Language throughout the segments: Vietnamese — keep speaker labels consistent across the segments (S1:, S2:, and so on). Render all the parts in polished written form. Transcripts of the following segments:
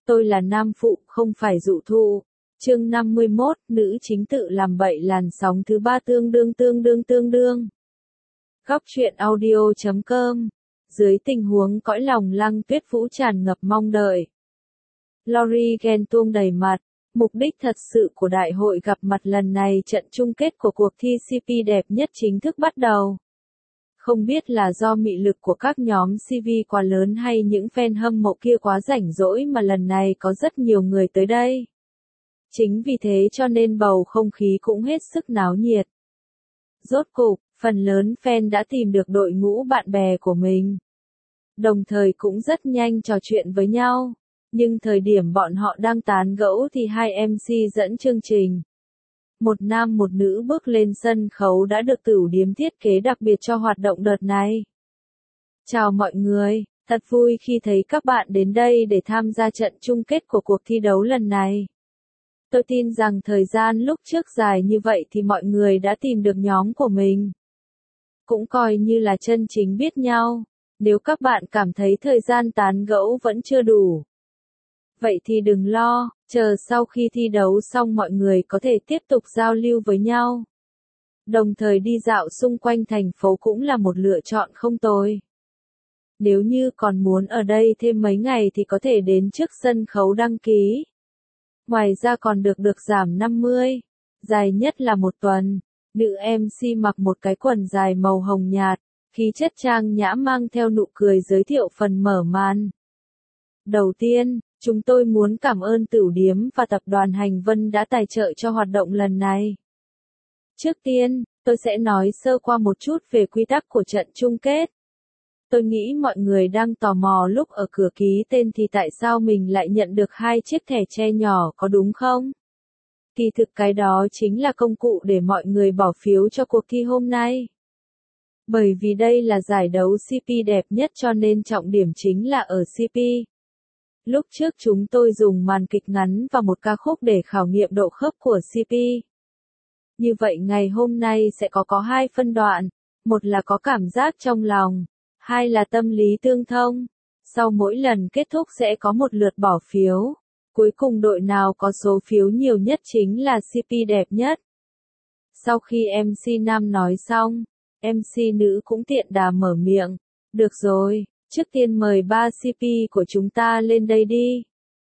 S1: Tôi là nam phụ, không phải dụ thụ. Chương 51, nữ chính tự làm bậy làn sóng thứ 3 tương đương. Góc truyện audio.com. Dưới tình huống cõi lòng Lăng Tuyết Vũ tràn ngập mong đợi, Lori ghen tuông đầy mặt. Mục đích thật sự của đại hội gặp mặt lần này, trận chung kết của cuộc thi CP đẹp nhất chính thức bắt đầu. Không biết là do mị lực của các nhóm CV quá lớn hay những fan hâm mộ kia quá rảnh rỗi mà lần này có rất nhiều người tới đây. Chính vì thế cho nên bầu không khí cũng hết sức náo nhiệt. Rốt cục, phần lớn fan đã tìm được đội ngũ bạn bè của mình. Đồng thời cũng rất nhanh trò chuyện với nhau. Nhưng thời điểm bọn họ đang tán gẫu thì hai MC dẫn chương trình, một nam một nữ, bước lên sân khấu đã được Tửu Điếm thiết kế đặc biệt cho hoạt động đợt này. Chào mọi người, thật vui khi thấy các bạn đến đây để tham gia trận chung kết của cuộc thi đấu lần này. Tôi tin rằng thời gian lúc trước dài như vậy thì mọi người đã tìm được nhóm của mình. Cũng coi như là chân chính biết nhau. Nếu các bạn cảm thấy thời gian tán gẫu vẫn chưa đủ, vậy thì đừng lo, chờ sau khi thi đấu xong mọi người có thể tiếp tục giao lưu với nhau. Đồng thời đi dạo xung quanh thành phố cũng là một lựa chọn không tồi. Nếu như còn muốn ở đây thêm mấy ngày thì có thể đến trước sân khấu đăng ký. Ngoài ra còn được giảm 50, dài nhất là 1 tuần. Nữ MC mặc một cái quần dài màu hồng nhạt, khí chất trang nhã mang theo nụ cười giới thiệu phần mở màn. Đầu tiên, chúng tôi muốn cảm ơn Tửu Điếm và tập đoàn Hành Vân đã tài trợ cho hoạt động lần này. Trước tiên, tôi sẽ nói sơ qua một chút về quy tắc của trận chung kết. Tôi nghĩ mọi người đang tò mò lúc ở cửa ký tên thì tại sao mình lại nhận được 2 chiếc thẻ tre nhỏ, có đúng không? Kỳ thực cái đó chính là công cụ để mọi người bỏ phiếu cho cuộc thi hôm nay. Bởi vì đây là giải đấu CP đẹp nhất cho nên trọng điểm chính là ở CP. Lúc trước chúng tôi dùng màn kịch ngắn và một ca khúc để khảo nghiệm độ khớp của CP. Như vậy ngày hôm nay sẽ có 2 phân đoạn, một là có cảm giác trong lòng, 2 là tâm lý tương thông. Sau mỗi lần kết thúc sẽ có một lượt bỏ phiếu. Cuối cùng đội nào có số phiếu nhiều nhất chính là CP đẹp nhất. Sau khi MC nam nói xong, MC nữ cũng tiện đà mở miệng. Được rồi, trước tiên mời 3 CP của chúng ta lên đây đi.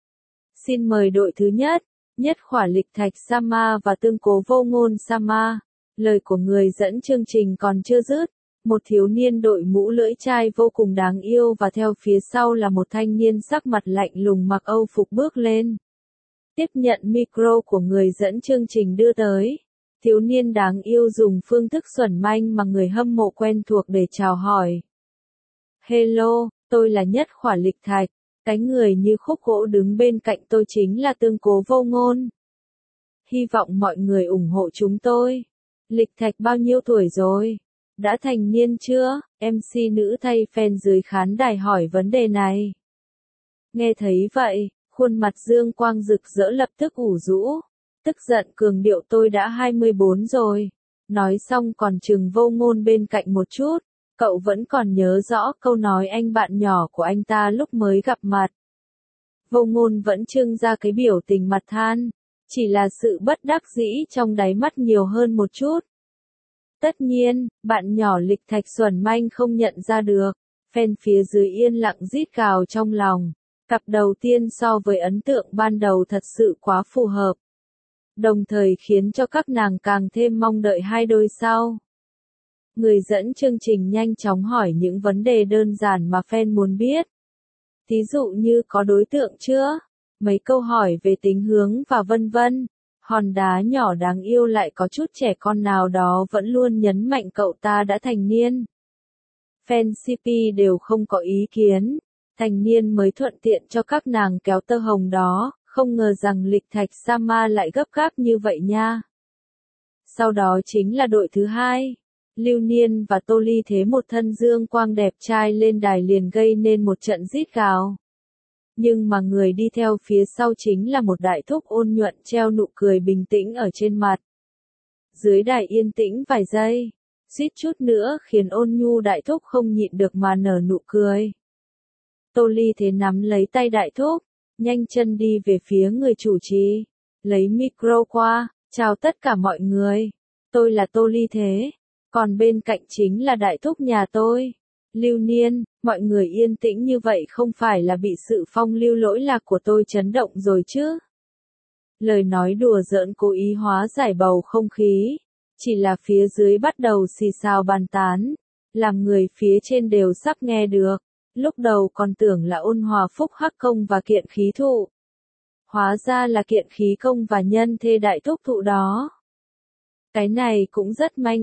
S1: Xin mời đội thứ nhất, Nhất Khỏa Lịch Thạch Sama và Tương Cố Vô Ngôn Sama. Lời của người dẫn chương trình còn chưa dứt. Một thiếu niên đội mũ lưỡi chai vô cùng đáng yêu và theo phía sau là một thanh niên sắc mặt lạnh lùng mặc Âu phục bước lên. Tiếp nhận micro của người dẫn chương trình đưa tới. Thiếu niên đáng yêu dùng phương thức xuẩn manh mà người hâm mộ quen thuộc để chào hỏi. Hello, tôi là Nhất Khỏa Lịch Thạch. Cái người như khúc gỗ đứng bên cạnh tôi chính là Tương Cố Vô Ngôn. Hy vọng mọi người ủng hộ chúng tôi. Lịch Thạch bao nhiêu tuổi rồi? Đã thành niên chưa? MC nữ thay fan dưới khán đài hỏi vấn đề này. Nghe thấy vậy, khuôn mặt Dương Quang rực rỡ lập tức ủ rũ. Tức giận cường điệu tôi đã 24 rồi. Nói xong còn chừng Vô Ngôn bên cạnh một chút. Cậu vẫn còn nhớ rõ câu nói anh bạn nhỏ của anh ta lúc mới gặp mặt. Vô Ngôn vẫn trưng ra cái biểu tình mặt than. Chỉ là sự bất đắc dĩ trong đáy mắt nhiều hơn một chút. Tất nhiên, bạn nhỏ Lịch Thạch xuẩn manh không nhận ra được. Fan phía dưới yên lặng rít gào trong lòng. Cặp đầu tiên so với ấn tượng ban đầu thật sự quá phù hợp. Đồng thời khiến cho các nàng càng thêm mong đợi 2 đôi sau. Người dẫn chương trình nhanh chóng hỏi những vấn đề đơn giản mà fan muốn biết. Thí dụ như có đối tượng chưa? Mấy câu hỏi về tính hướng và vân vân. Hòn đá nhỏ đáng yêu lại có chút trẻ con nào đó vẫn luôn nhấn mạnh cậu ta đã thành niên. Fan CP đều không có ý kiến. Thành niên mới thuận tiện cho các nàng kéo tơ hồng đó, không ngờ rằng Lịch Thạch Sama lại gấp gáp như vậy nha. Sau đó chính là đội thứ 2. Lưu Niên và Tô Ly thế một thân Dương Quang đẹp trai lên đài liền gây nên một trận rít gào. Nhưng mà người đi theo phía sau chính là một đại thúc ôn nhuận treo nụ cười bình tĩnh ở trên mặt. Dưới đài yên tĩnh vài giây, suýt chút nữa khiến ôn nhu đại thúc không nhịn được mà nở nụ cười. Tô Ly thế nắm lấy tay đại thúc, nhanh chân đi về phía người chủ trì, lấy micro qua, chào tất cả mọi người. Tôi là Tô Ly Thế, còn bên cạnh chính là đại thúc nhà tôi. Lưu Niên, mọi người yên tĩnh như vậy không phải là bị sự phong lưu lỗi lạc của tôi chấn động rồi chứ? Lời nói đùa giỡn cố ý hóa giải bầu không khí, chỉ là phía dưới bắt đầu xì xào bàn tán, làm người phía trên đều sắp nghe được. Lúc đầu còn tưởng là Ôn Hòa Phúc Hắc Công và Kiện Khí Thụ. Hóa ra là Kiện Khí Công và nhân thê đại thúc thụ đó. Cái này cũng rất manh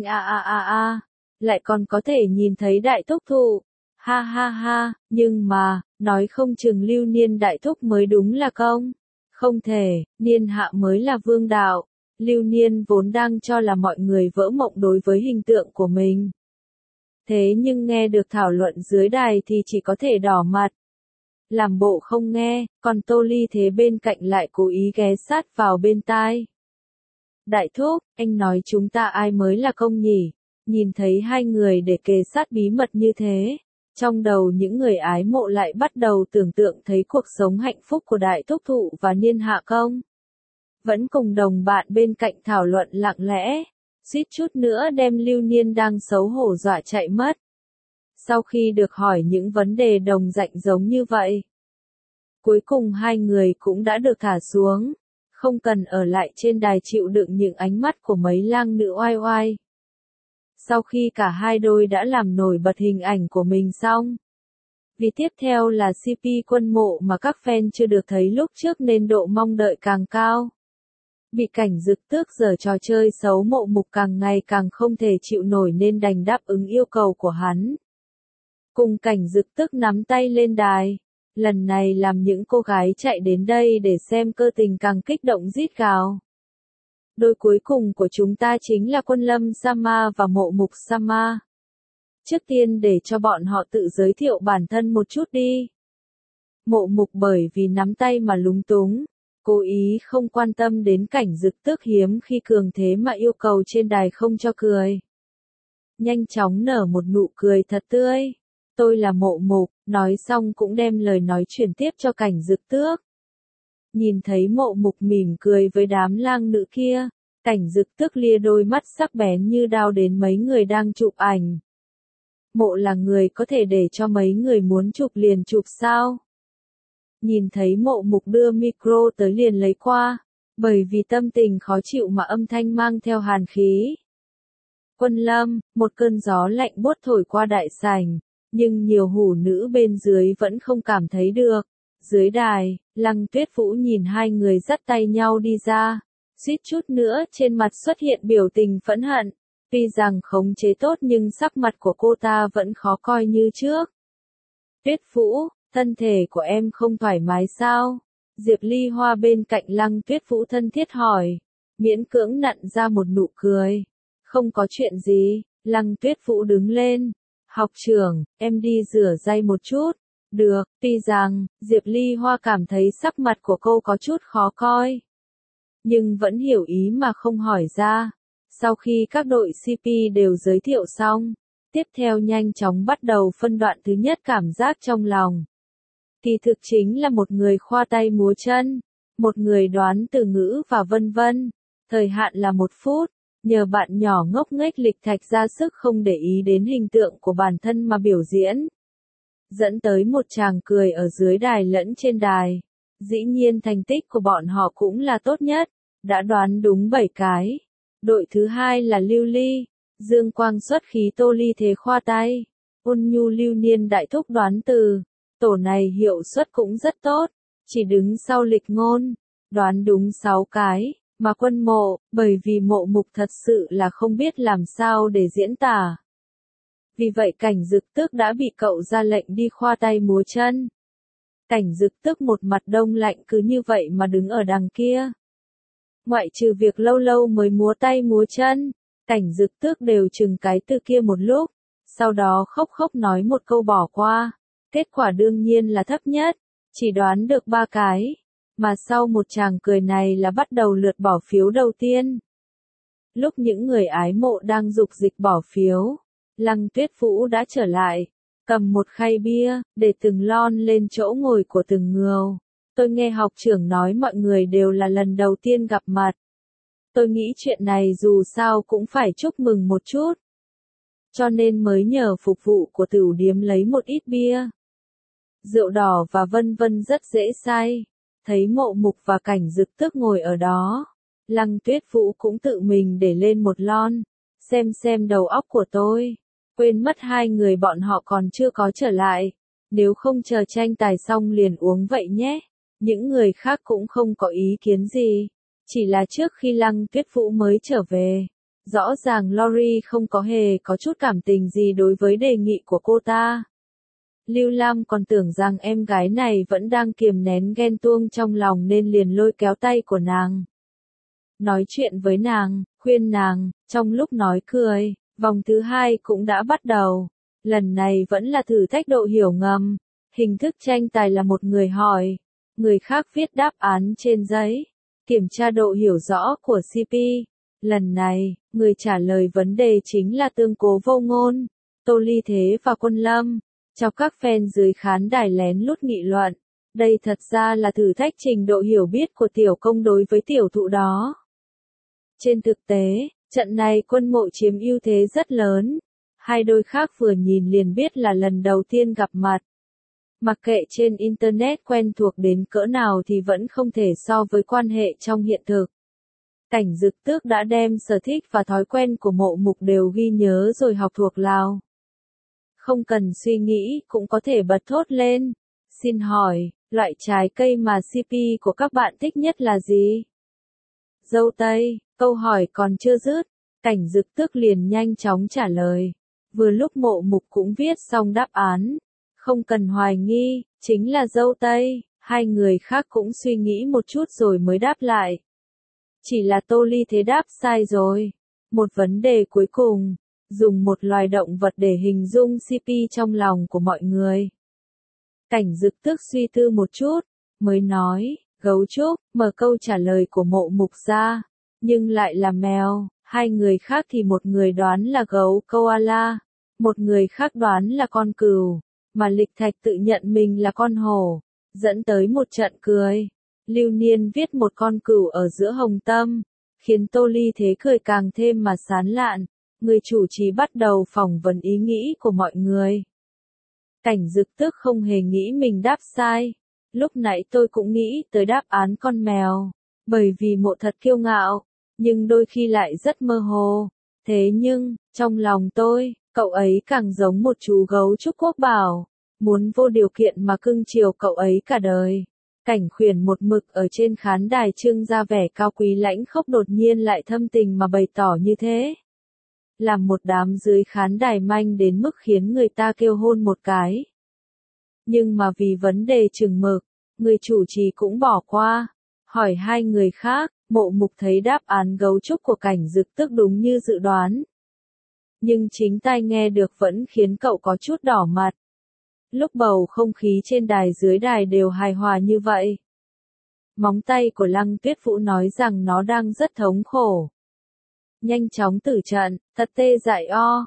S1: lại còn có thể nhìn thấy đại thúc thụ. Ha ha ha, nhưng mà, nói không chừng Lưu Niên đại thúc mới đúng là công. Không thể, Niên hạ mới là vương đạo. Lưu Niên vốn đang cho là mọi người vỡ mộng đối với hình tượng của mình. Thế nhưng nghe được thảo luận dưới đài thì chỉ có thể đỏ mặt. Làm bộ không nghe, còn Tô Ly Thế bên cạnh lại cố ý ghé sát vào bên tai. Đại thúc, anh nói chúng ta ai mới là công nhỉ? Nhìn thấy hai người để kề sát bí mật như thế, trong đầu những người ái mộ lại bắt đầu tưởng tượng thấy cuộc sống hạnh phúc của đại thúc thụ và Niên hạ công. Vẫn cùng đồng bạn bên cạnh thảo luận lặng lẽ, suýt chút nữa đem Lưu Niên đang xấu hổ dọa chạy mất. Sau khi được hỏi những vấn đề đồng rạnh giống như vậy, cuối cùng hai người cũng đã được thả xuống, không cần ở lại trên đài chịu đựng những ánh mắt của mấy lang nữ oai oai. Sau khi cả hai đôi đã làm nổi bật hình ảnh của mình xong, vì tiếp theo là CP Quân Mộ mà các fan chưa được thấy lúc trước nên độ mong đợi càng cao. Bị Cảnh Dực Tước giở trò chơi xấu Mộ Mục càng ngày càng không thể chịu nổi nên đành đáp ứng yêu cầu của hắn. Cùng Cảnh Dực Tước nắm tay lên đài, lần này làm những cô gái chạy đến đây để xem cơ tình càng kích động rít gào. Đôi cuối cùng của chúng ta chính là Quân Lâm Sama và Mộ Mục Sama. Trước tiên để cho bọn họ tự giới thiệu bản thân một chút đi. Mộ Mục bởi vì nắm tay mà lúng túng, cố ý không quan tâm đến Cảnh Dực Tước hiếm khi cường thế mà yêu cầu trên đài không cho cười. Nhanh chóng nở một nụ cười thật tươi. Tôi là Mộ Mục, nói xong cũng đem lời nói chuyển tiếp cho Cảnh Dực Tước. Nhìn thấy Mộ Mục mỉm cười với đám lang nữ kia, Cảnh Dực Tước lia đôi mắt sắc bén như đao đến mấy người đang chụp ảnh. Mộ là người có thể để cho mấy người muốn chụp liền chụp sao? Nhìn thấy Mộ Mục đưa micro tới liền lấy qua, bởi vì tâm tình khó chịu mà âm thanh mang theo hàn khí. Quân Lâm, một cơn gió lạnh buốt thổi qua đại sảnh, nhưng nhiều hủ nữ bên dưới vẫn không cảm thấy được. Dưới đài, Lăng Tuyết Vũ nhìn hai người dắt tay nhau đi ra, suýt chút nữa trên mặt xuất hiện biểu tình phẫn hận. Tuy rằng khống chế tốt nhưng sắc mặt của cô ta vẫn khó coi như trước. Tuyết Vũ, thân thể của em không thoải mái sao? Diệp Ly Hoa bên cạnh Lăng Tuyết Vũ thân thiết hỏi, miễn cưỡng nặn ra một nụ cười. Không có chuyện gì, Lăng Tuyết Vũ đứng lên. Học trưởng, em đi rửa tay một chút. Được, tuy rằng, Diệp Ly Hoa cảm thấy sắc mặt của cô có chút khó coi. Nhưng vẫn hiểu ý mà không hỏi ra. Sau khi các đội CP đều giới thiệu xong, tiếp theo nhanh chóng bắt đầu phân đoạn thứ nhất cảm giác trong lòng. Kỳ thực chính là một người khoa tay múa chân, một người đoán từ ngữ và vân vân. Thời hạn là 1 phút, nhờ bạn nhỏ ngốc nghếch lịch thạch ra sức không để ý đến hình tượng của bản thân mà biểu diễn. Dẫn tới một tràng cười ở dưới đài lẫn trên đài. Dĩ nhiên thành tích của bọn họ cũng là tốt nhất, đã đoán đúng 7 cái. Đội thứ hai là Lưu Ly, Dương Quang xuất khí Tô Ly Thế khoa tay, Ôn Nhu Lưu Niên đại thúc đoán từ. Tổ này hiệu suất cũng rất tốt, chỉ đứng sau Lịch Ngôn, đoán đúng 6 cái, mà Quân Mộ, bởi vì Mộ Mục thật sự là không biết làm sao để diễn tả. Vì vậy Cảnh Dực Tước đã bị cậu ra lệnh đi khoa tay múa chân. Cảnh Dực Tước một mặt đông lạnh cứ như vậy mà đứng ở đằng kia. Ngoại trừ việc lâu lâu mới múa tay múa chân, Cảnh Dực Tước đều chừng cái từ kia một lúc, sau đó khóc khóc nói một câu bỏ qua. Kết quả đương nhiên là thấp nhất, chỉ đoán được 3 cái, mà sau một tràng cười này là bắt đầu lượt bỏ phiếu đầu tiên. Lúc những người ái mộ đang dục dịch bỏ phiếu, Lăng Tuyết Vũ đã trở lại, cầm một khay bia, để từng lon lên chỗ ngồi của từng người. Tôi nghe học trưởng nói mọi người đều là lần đầu tiên gặp mặt. Tôi nghĩ chuyện này dù sao cũng phải chúc mừng một chút. Cho nên mới nhờ phục vụ của tửu điếm lấy một ít bia. Rượu đỏ và vân vân rất dễ say. Thấy Mộ Mục và Cảnh Dực Tước ngồi ở đó. Lăng Tuyết Vũ cũng tự mình để lên một lon. Xem đầu óc của tôi. Quên mất hai người bọn họ còn chưa có trở lại. Nếu không chờ tranh tài xong liền uống vậy nhé. Những người khác cũng không có ý kiến gì. Chỉ là trước khi Lăng Tuyết Vũ mới trở về. Rõ ràng Lori không có hề có chút cảm tình gì đối với đề nghị của cô ta. Lưu Lam còn tưởng rằng em gái này vẫn đang kiềm nén ghen tuông trong lòng nên liền lôi kéo tay của nàng. Nói chuyện với nàng, khuyên nàng, trong lúc nói cười, vòng thứ 2 cũng đã bắt đầu. Lần này vẫn là thử thách độ hiểu ngầm. Hình thức tranh tài là một người hỏi, người khác viết đáp án trên giấy, kiểm tra độ hiểu rõ của CP. Lần này, người trả lời vấn đề chính là Tương Cố Vô Ngôn, Tô Ly Thế và Quân Lâm. Cho các fan dưới khán đài lén lút nghị luận. Đây thật ra là thử thách trình độ hiểu biết của tiểu công đối với tiểu thụ đó. Trên thực tế, trận này Quân Mộ chiếm ưu thế rất lớn. Hai đôi khác vừa nhìn liền biết là lần đầu tiên gặp mặt. Mặc kệ trên Internet quen thuộc đến cỡ nào thì vẫn không thể so với quan hệ trong hiện thực. Cảnh Dực Tước đã đem sở thích và thói quen của Mộ Mục đều ghi nhớ rồi học thuộc lào. Không cần suy nghĩ cũng có thể bật thốt lên. Xin hỏi, loại trái cây mà CP của các bạn thích nhất là gì? Dâu tây, câu hỏi còn chưa dứt. Cảnh Dực Tước liền nhanh chóng trả lời. Vừa lúc Mộ Mục cũng viết xong đáp án. Không cần hoài nghi, chính là dâu tây. Hai người khác cũng suy nghĩ một chút rồi mới đáp lại. Chỉ là Tô Ly Thế đáp sai rồi. Một vấn đề cuối cùng. Dùng một loài động vật để hình dung CP trong lòng của mọi người. Cảnh Dực Tước suy tư một chút, mới nói, gấu trúc, mở câu trả lời của Mộ Mục ra, nhưng lại là mèo. Hai người khác thì một người đoán là gấu koala, một người khác đoán là con cừu, mà Lịch Thạch tự nhận mình là con hổ, dẫn tới một trận cười. Lưu Niên viết một con cừu ở giữa hồng tâm, khiến Tô Ly Thế cười càng thêm mà sán lạn. Người chủ trì bắt đầu phỏng vấn ý nghĩ của mọi người. Cảnh Dực Tước không hề nghĩ mình đáp sai. Lúc nãy tôi cũng nghĩ tới đáp án con mèo, bởi vì Mộ thật kiêu ngạo, nhưng đôi khi lại rất mơ hồ. Thế nhưng, trong lòng tôi, cậu ấy càng giống một chú gấu trúc quốc bảo, muốn vô điều kiện mà cưng chiều cậu ấy cả đời. Cảnh Khuyển một mực ở trên khán đài trưng ra vẻ cao quý lãnh khốc đột nhiên lại thâm tình mà bày tỏ như thế. Làm một đám dưới khán đài manh đến mức khiến người ta kêu hôn một cái. Nhưng mà vì vấn đề chừng mực, người chủ trì cũng bỏ qua. Hỏi hai người khác, Mộ Mục thấy đáp án gấu trúc của Cảnh Dực Tước đúng như dự đoán. Nhưng chính tai nghe được vẫn khiến cậu có chút đỏ mặt. Lúc bầu không khí trên đài dưới đài đều hài hòa như vậy. Móng tay của Lăng Tuyết Vũ nói rằng nó đang rất thống khổ. Nhanh chóng tử trận, thật tê dại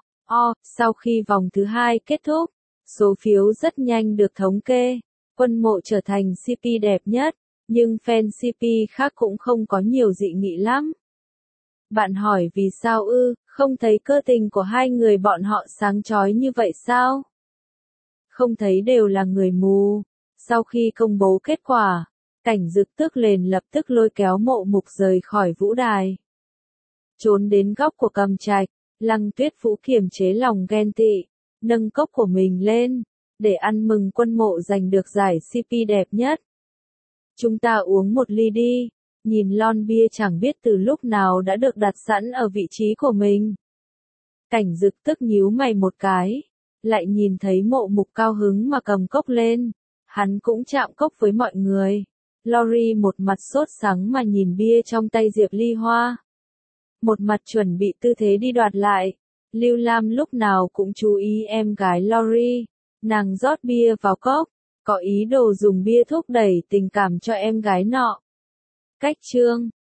S1: sau khi vòng thứ 2 kết thúc, số phiếu rất nhanh được thống kê, Quân Mộ trở thành CP đẹp nhất, nhưng fan CP khác cũng không có nhiều dị nghị lắm. Bạn hỏi vì sao không thấy cơ tình của hai người bọn họ sáng chói như vậy sao? Không thấy đều là người mù. Sau khi công bố kết quả, Cảnh Dực Tước liền lập tức lôi kéo Mộ Mục rời khỏi vũ đài. Trốn đến góc của Cầm Trạch, Lăng Tuyết Vũ kiềm chế lòng ghen tị, nâng cốc của mình lên, để ăn mừng Quân Mộ giành được giải CP đẹp nhất. Chúng ta uống một ly đi, nhìn lon bia chẳng biết từ lúc nào đã được đặt sẵn ở vị trí của mình. Cảnh Dực Tước nhíu mày một cái, lại nhìn thấy Mộ Mục cao hứng mà cầm cốc lên, hắn cũng chạm cốc với mọi người. Lori một mặt sốt sắng mà nhìn bia trong tay Diệp Ly Hoa. Một mặt chuẩn bị tư thế đi đoạt lại. Lưu Lam lúc nào cũng chú ý em gái Lori. Nàng rót bia vào cốc, có ý đồ dùng bia thúc đẩy tình cảm cho em gái nọ. Cách chương